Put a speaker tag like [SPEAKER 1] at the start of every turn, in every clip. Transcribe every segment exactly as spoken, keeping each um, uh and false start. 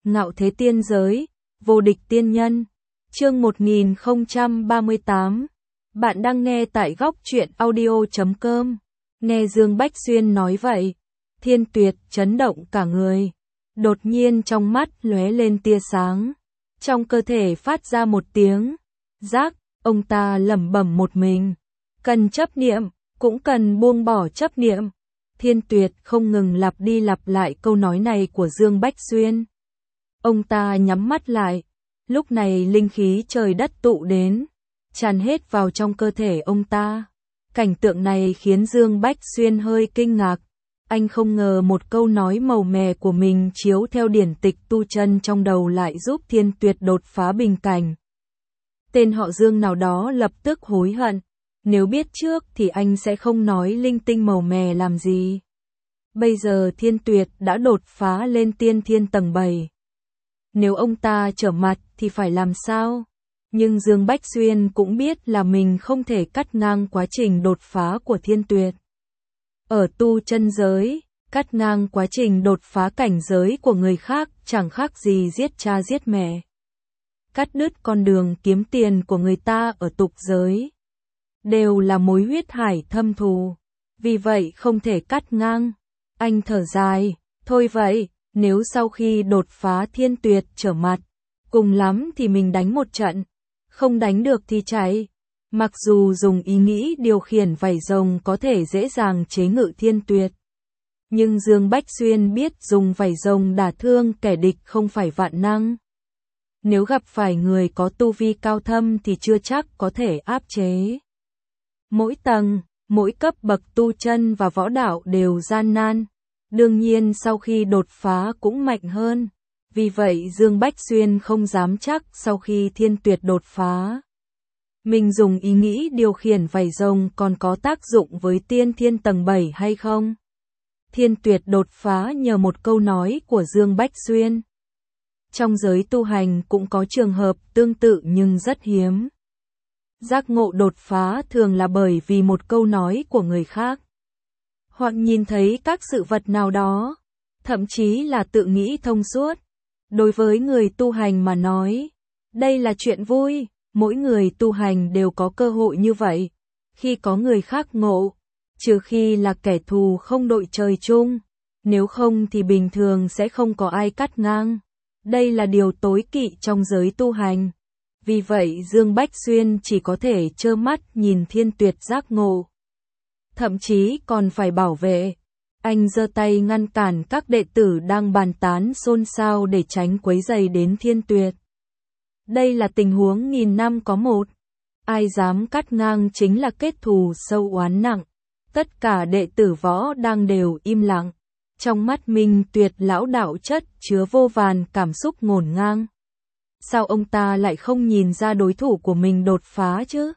[SPEAKER 1] Ngạo thế tiên giới, vô địch tiên nhân. Chương một nghìn không trăm ba mươi tám. Bạn đang nghe tại góc truyện audio chấm com. Nghe Dương Bách Xuyên nói vậy, Thiên Tuyệt chấn động cả người. Đột nhiên trong mắt lóe lên tia sáng, trong cơ thể phát ra một tiếng rác, ông ta lẩm bẩm một mình, cần chấp niệm, cũng cần buông bỏ chấp niệm. Thiên Tuyệt không ngừng lặp đi lặp lại câu nói này của Dương Bách Xuyên. Ông ta nhắm mắt lại, lúc này linh khí trời đất tụ đến, tràn hết vào trong cơ thể ông ta. Cảnh tượng này khiến Dương Bách Xuyên hơi kinh ngạc, anh không ngờ một câu nói màu mè của mình chiếu theo điển tịch tu chân trong đầu lại giúp Thiên Tuyệt đột phá bình cảnh. Tên họ Dương nào đó lập tức hối hận, nếu biết trước thì anh sẽ không nói linh tinh màu mè làm gì. Bây giờ Thiên Tuyệt đã đột phá lên tiên thiên tầng bảy. Nếu ông ta trở mặt thì phải làm sao? Nhưng Dương Bách Xuyên cũng biết là mình không thể cắt ngang quá trình đột phá của Thiên Tuyệt. Ở tu chân giới, cắt ngang quá trình đột phá cảnh giới của người khác chẳng khác gì giết cha giết mẹ. Cắt đứt con đường kiếm tiền của người ta ở tục giới đều là mối huyết hải thâm thù, vì vậy không thể cắt ngang. Anh thở dài, thôi vậy, nếu sau khi đột phá Thiên Tuyệt trở mặt, cùng lắm thì mình đánh một trận, không đánh được thì chạy. Mặc dù dùng ý nghĩ điều khiển vảy rồng có thể dễ dàng chế ngự Thiên Tuyệt, nhưng Dương Bách Xuyên biết dùng vảy rồng đả thương kẻ địch không phải vạn năng. Nếu gặp phải người có tu vi cao thâm thì chưa chắc có thể áp chế. Mỗi tầng, mỗi cấp bậc tu chân và võ đạo đều gian nan, đương nhiên sau khi đột phá cũng mạnh hơn. Vì vậy Dương Bách Xuyên không dám chắc sau khi Thiên Tuyệt đột phá, mình dùng ý nghĩ điều khiển vảy rồng còn có tác dụng với tiên thiên tầng bảy hay không. Thiên Tuyệt đột phá nhờ một câu nói của Dương Bách Xuyên. Trong giới tu hành cũng có trường hợp tương tự nhưng rất hiếm. Giác ngộ đột phá thường là bởi vì một câu nói của người khác, hoặc nhìn thấy các sự vật nào đó, thậm chí là tự nghĩ thông suốt. Đối với người tu hành mà nói, đây là chuyện vui, mỗi người tu hành đều có cơ hội như vậy. Khi có người khác ngộ, trừ khi là kẻ thù không đội trời chung, nếu không thì bình thường sẽ không có ai cắt ngang. Đây là điều tối kỵ trong giới tu hành. Vì vậy Dương Bách Xuyên chỉ có thể trơ mắt nhìn Thiên Tuyệt giác ngộ, thậm chí còn phải bảo vệ. Anh giơ tay ngăn cản các đệ tử đang bàn tán xôn xao để tránh quấy rầy đến Thiên Tuyệt. Đây là tình huống nghìn năm có một, ai dám cắt ngang chính là kết thù sâu oán nặng. Tất cả đệ tử võ đang đều im lặng, trong mắt Minh Tuyệt lão đạo chất chứa vô vàn cảm xúc ngổn ngang. Sao ông ta lại không nhìn ra đối thủ của mình đột phá chứ?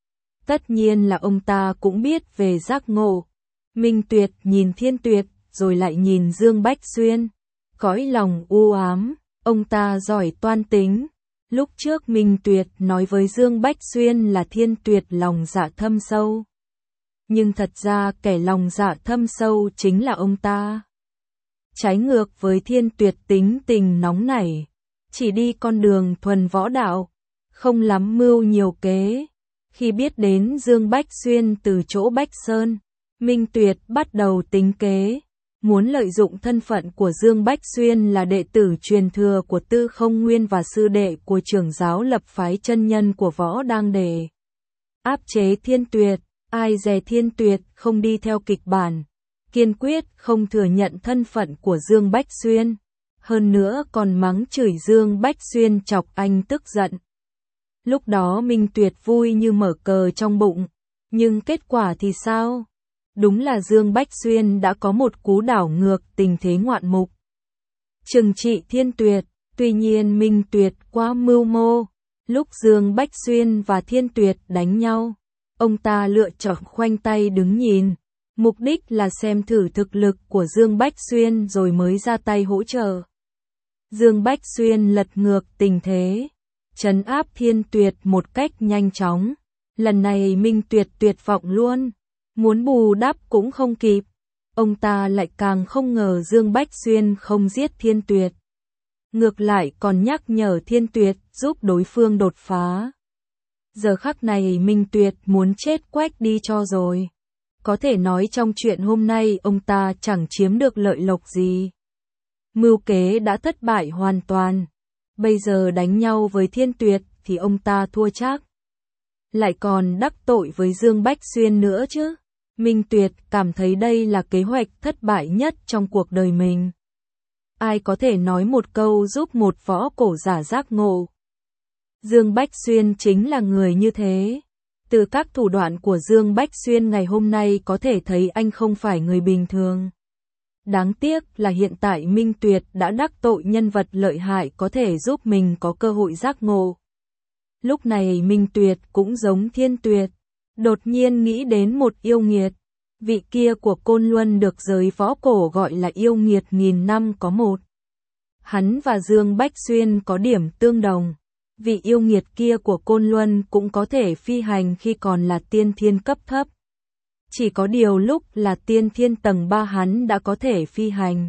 [SPEAKER 1] Tất nhiên là ông ta cũng biết về giác ngộ. Minh Tuyệt nhìn Thiên Tuyệt, rồi lại nhìn Dương Bách Xuyên. Cõi lòng u ám, ông ta giỏi toan tính. Lúc trước Minh Tuyệt nói với Dương Bách Xuyên là Thiên Tuyệt lòng dạ thâm sâu. Nhưng thật ra kẻ lòng dạ thâm sâu chính là ông ta. Trái ngược với Thiên Tuyệt tính tình nóng nảy, chỉ đi con đường thuần võ đạo, không lắm mưu nhiều kế. Khi biết đến Dương Bách Xuyên từ chỗ Bách Sơn, Minh Tuyệt bắt đầu tính kế, muốn lợi dụng thân phận của Dương Bách Xuyên là đệ tử truyền thừa của Tư Không Nguyên và sư đệ của trưởng giáo lập phái chân nhân của võ đang để áp chế Thiên Tuyệt. Ai dè Thiên Tuyệt không đi theo kịch bản, kiên quyết không thừa nhận thân phận của Dương Bách Xuyên, hơn nữa còn mắng chửi Dương Bách Xuyên chọc anh tức giận. Lúc đó Minh Tuyệt vui như mở cờ trong bụng, nhưng kết quả thì sao? Đúng là Dương Bách Xuyên đã có một cú đảo ngược tình thế ngoạn mục, trừng trị Thiên Tuyệt. Tuy nhiên Minh Tuyệt quá mưu mô, lúc Dương Bách Xuyên và Thiên Tuyệt đánh nhau, ông ta lựa chọn khoanh tay đứng nhìn, mục đích là xem thử thực lực của Dương Bách Xuyên rồi mới ra tay hỗ trợ. Dương Bách Xuyên lật ngược tình thế, trấn áp Thiên Tuyệt một cách nhanh chóng. Lần này Minh Tuyệt tuyệt vọng luôn, muốn bù đắp cũng không kịp. Ông ta lại càng không ngờ Dương Bách Xuyên không giết Thiên Tuyệt, ngược lại còn nhắc nhở Thiên Tuyệt giúp đối phương đột phá. Giờ khắc này Minh Tuyệt muốn chết quách đi cho rồi. Có thể nói trong chuyện hôm nay ông ta chẳng chiếm được lợi lộc gì. Mưu kế đã thất bại hoàn toàn. Bây giờ đánh nhau với Thiên Tuyệt thì ông ta thua chắc. Lại còn đắc tội với Dương Bách Xuyên nữa chứ. Minh Tuyệt cảm thấy đây là kế hoạch thất bại nhất trong cuộc đời mình. Ai có thể nói một câu giúp một võ cổ giả giác ngộ. Dương Bách Xuyên chính là người như thế. Từ các thủ đoạn của Dương Bách Xuyên ngày hôm nay có thể thấy anh không phải người bình thường. Đáng tiếc là hiện tại Minh Tuyệt đã đắc tội nhân vật lợi hại có thể giúp mình có cơ hội giác ngộ. Lúc này Minh Tuyệt cũng giống Thiên Tuyệt, đột nhiên nghĩ đến một yêu nghiệt. Vị kia của Côn Luân được giới võ cổ gọi là yêu nghiệt nghìn năm có một. Hắn và Dương Bách Xuyên có điểm tương đồng. Vị yêu nghiệt kia của Côn Luân cũng có thể phi hành khi còn là tiên thiên cấp thấp. Chỉ có điều lúc là tiên thiên tầng ba hắn đã có thể phi hành.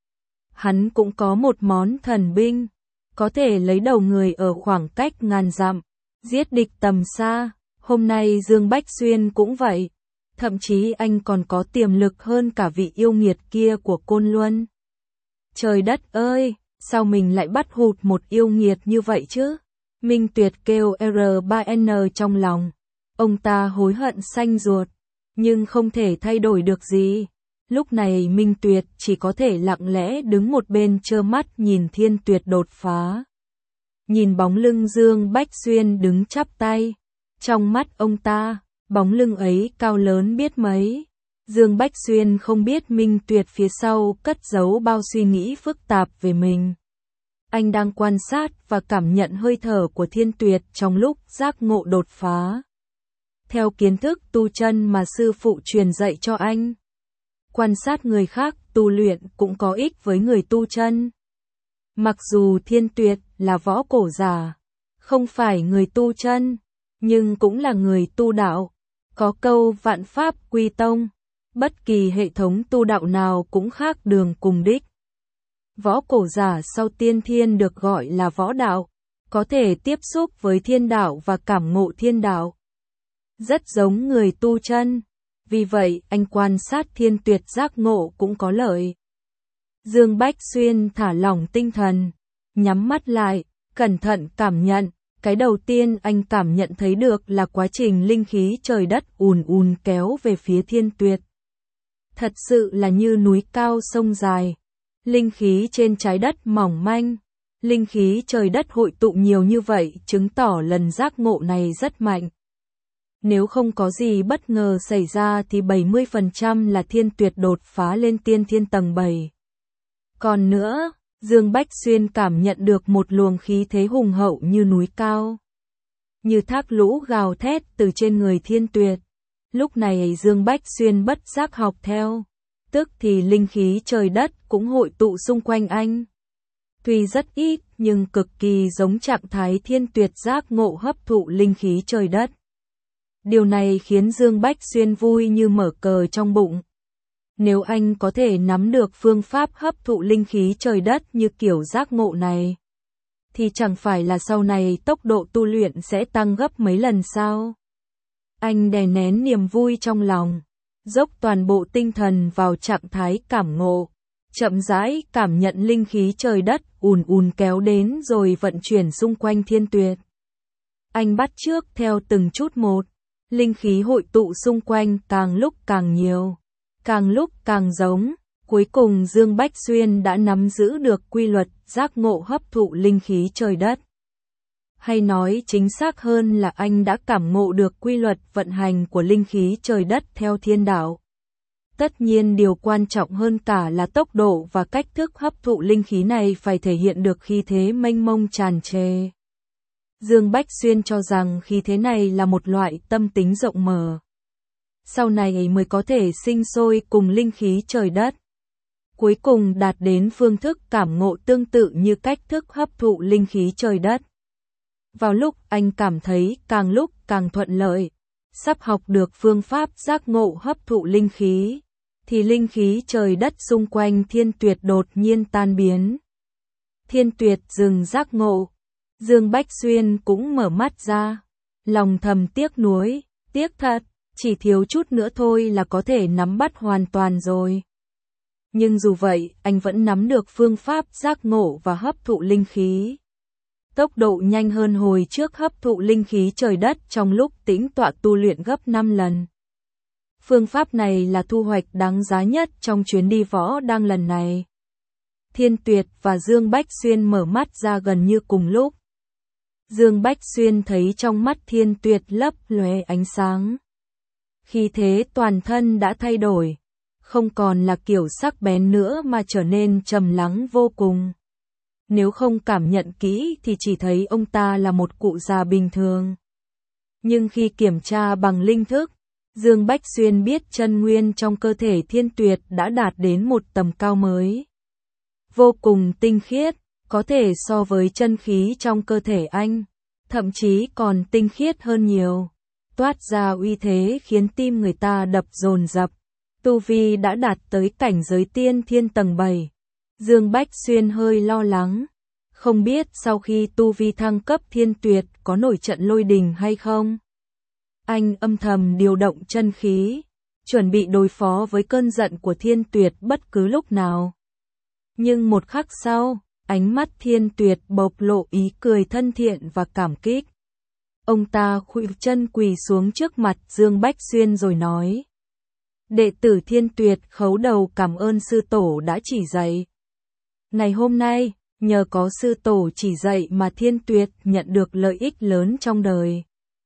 [SPEAKER 1] Hắn cũng có một món thần binh, có thể lấy đầu người ở khoảng cách ngàn dặm, giết địch tầm xa. Hôm nay Dương Bách Xuyên cũng vậy, thậm chí anh còn có tiềm lực hơn cả vị yêu nghiệt kia của Côn Luân. Trời đất ơi, sao mình lại bắt hụt một yêu nghiệt như vậy chứ? Minh Tuyệt kêu R ba N trong lòng. Ông ta hối hận xanh ruột, nhưng không thể thay đổi được gì. Lúc này Minh Tuyệt chỉ có thể lặng lẽ đứng một bên trơ mắt nhìn Thiên Tuyệt đột phá. Nhìn bóng lưng Dương Bách Xuyên đứng chắp tay. Trong mắt ông ta, bóng lưng ấy cao lớn biết mấy. Dương Bách Xuyên không biết Minh Tuyệt phía sau cất giấu bao suy nghĩ phức tạp về mình. Anh đang quan sát và cảm nhận hơi thở của Thiên Tuyệt trong lúc giác ngộ đột phá. Theo kiến thức tu chân mà sư phụ truyền dạy cho anh, quan sát người khác tu luyện cũng có ích với người tu chân. Mặc dù Thiên Tuyệt là võ cổ giả, không phải người tu chân, nhưng cũng là người tu đạo. Có câu vạn pháp quy tông, bất kỳ hệ thống tu đạo nào cũng khác đường cùng đích. Võ cổ giả sau tiên thiên được gọi là võ đạo, có thể tiếp xúc với thiên đạo và cảm ngộ thiên đạo. Rất giống người tu chân, vì vậy anh quan sát Thiên Tuyệt giác ngộ cũng có lợi. Dương Bách Xuyên thả lỏng tinh thần, nhắm mắt lại, cẩn thận cảm nhận. Cái đầu tiên anh cảm nhận thấy được là quá trình linh khí trời đất ùn ùn kéo về phía Thiên Tuyệt. Thật sự là như núi cao sông dài. Linh khí trên trái đất mỏng manh. Linh khí trời đất hội tụ nhiều như vậy chứng tỏ lần giác ngộ này rất mạnh. Nếu không có gì bất ngờ xảy ra thì bảy mươi phần trăm là Thiên Tuyệt đột phá lên tiên thiên tầng bảy. Còn nữa, Dương Bách Xuyên cảm nhận được một luồng khí thế hùng hậu như núi cao. Như thác lũ gào thét từ trên người Thiên Tuyệt. Lúc này Dương Bách Xuyên bất giác học theo. Tức thì linh khí trời đất cũng hội tụ xung quanh anh. Tuy rất ít nhưng cực kỳ giống trạng thái Thiên Tuyệt giác ngộ hấp thụ linh khí trời đất. Điều này khiến Dương Bách Xuyên vui như mở cờ trong bụng. Nếu anh có thể nắm được phương pháp hấp thụ linh khí trời đất như kiểu giác ngộ này, thì chẳng phải là sau này tốc độ tu luyện sẽ tăng gấp mấy lần sao? Anh đè nén niềm vui trong lòng, dốc toàn bộ tinh thần vào trạng thái cảm ngộ, chậm rãi cảm nhận linh khí trời đất ùn ùn kéo đến rồi vận chuyển xung quanh Thiên Tuyệt. Anh bắt chước theo từng chút một, linh khí hội tụ xung quanh càng lúc càng nhiều, càng lúc càng giống. Cuối cùng Dương Bách Xuyên đã nắm giữ được quy luật giác ngộ hấp thụ linh khí trời đất. Hay nói chính xác hơn là anh đã cảm ngộ được quy luật vận hành của linh khí trời đất theo thiên đạo. Tất nhiên điều quan trọng hơn cả là tốc độ và cách thức hấp thụ linh khí này phải thể hiện được khí thế mênh mông tràn trề. Dương Bách Xuyên cho rằng khí thế này là một loại tâm tính rộng mở. Sau này mới có thể sinh sôi cùng linh khí trời đất. Cuối cùng đạt đến phương thức cảm ngộ tương tự như cách thức hấp thụ linh khí trời đất. Vào lúc anh cảm thấy càng lúc càng thuận lợi, sắp học được phương pháp giác ngộ hấp thụ linh khí, thì linh khí trời đất xung quanh Thiên Tuyệt đột nhiên tan biến. Thiên Tuyệt dừng giác ngộ. Dương Bách Xuyên cũng mở mắt ra. Lòng thầm tiếc nuối, tiếc thật, chỉ thiếu chút nữa thôi là có thể nắm bắt hoàn toàn rồi. Nhưng dù vậy, anh vẫn nắm được phương pháp giác ngộ và hấp thụ linh khí. Tốc độ nhanh hơn hồi trước hấp thụ linh khí trời đất trong lúc tĩnh tọa tu luyện gấp năm lần. Phương pháp này là thu hoạch đáng giá nhất trong chuyến đi võ đăng lần này. Thiên Tuyệt và Dương Bách Xuyên mở mắt ra gần như cùng lúc. Dương Bách Xuyên thấy trong mắt Thiên Tuyệt lấp lóe ánh sáng. Khí thế toàn thân đã thay đổi, không còn là kiểu sắc bén nữa mà trở nên trầm lắng vô cùng. Nếu không cảm nhận kỹ thì chỉ thấy ông ta là một cụ già bình thường. Nhưng khi kiểm tra bằng linh thức, Dương Bách Xuyên biết chân nguyên trong cơ thể Thiên Tuyệt đã đạt đến một tầm cao mới. Vô cùng tinh khiết, có thể so với chân khí trong cơ thể anh, thậm chí còn tinh khiết hơn nhiều. Toát ra uy thế khiến tim người ta đập dồn dập. Tu vi đã đạt tới cảnh giới tiên thiên tầng bảy. Dương Bách Xuyên hơi lo lắng, không biết sau khi tu vi thăng cấp Thiên Tuyệt có nổi trận lôi đình hay không. Anh âm thầm điều động chân khí, chuẩn bị đối phó với cơn giận của Thiên Tuyệt bất cứ lúc nào. Nhưng một khắc sau, ánh mắt Thiên Tuyệt bộc lộ ý cười thân thiện và cảm kích. Ông ta khuỵu chân quỳ xuống trước mặt Dương Bách Xuyên rồi nói: Đệ tử Thiên Tuyệt khấu đầu cảm ơn sư tổ đã chỉ dạy. Ngày hôm nay, nhờ có sư tổ chỉ dạy mà Thiên Tuyệt nhận được lợi ích lớn trong đời.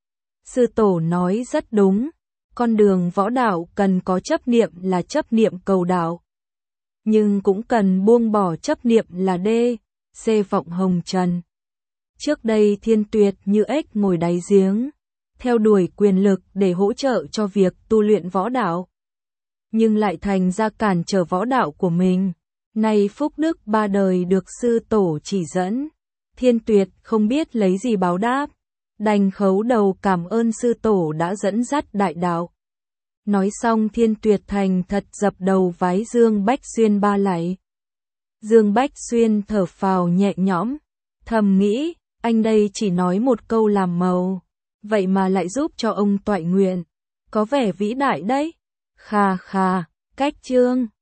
[SPEAKER 1] Sư tổ nói rất đúng, con đường võ đạo cần có chấp niệm là chấp niệm cầu đạo. Nhưng cũng cần buông bỏ chấp niệm là đê, xê vọng hồng trần. Trước đây Thiên Tuyệt như ếch ngồi đáy giếng, theo đuổi quyền lực để hỗ trợ cho việc tu luyện võ đạo. Nhưng lại thành ra cản trở võ đạo của mình. Nay phúc đức ba đời được sư tổ chỉ dẫn, Thiên Tuyệt không biết lấy gì báo đáp, đành khấu đầu cảm ơn sư tổ đã dẫn dắt đại đạo. Nói xong Thiên Tuyệt thành thật dập đầu vái Dương Bách Xuyên ba lạy. Dương Bách Xuyên thở phào nhẹ nhõm, thầm nghĩ, anh đây chỉ nói một câu làm màu, vậy mà lại giúp cho ông toại nguyện, có vẻ vĩ đại đấy. Khà khà, cách chương.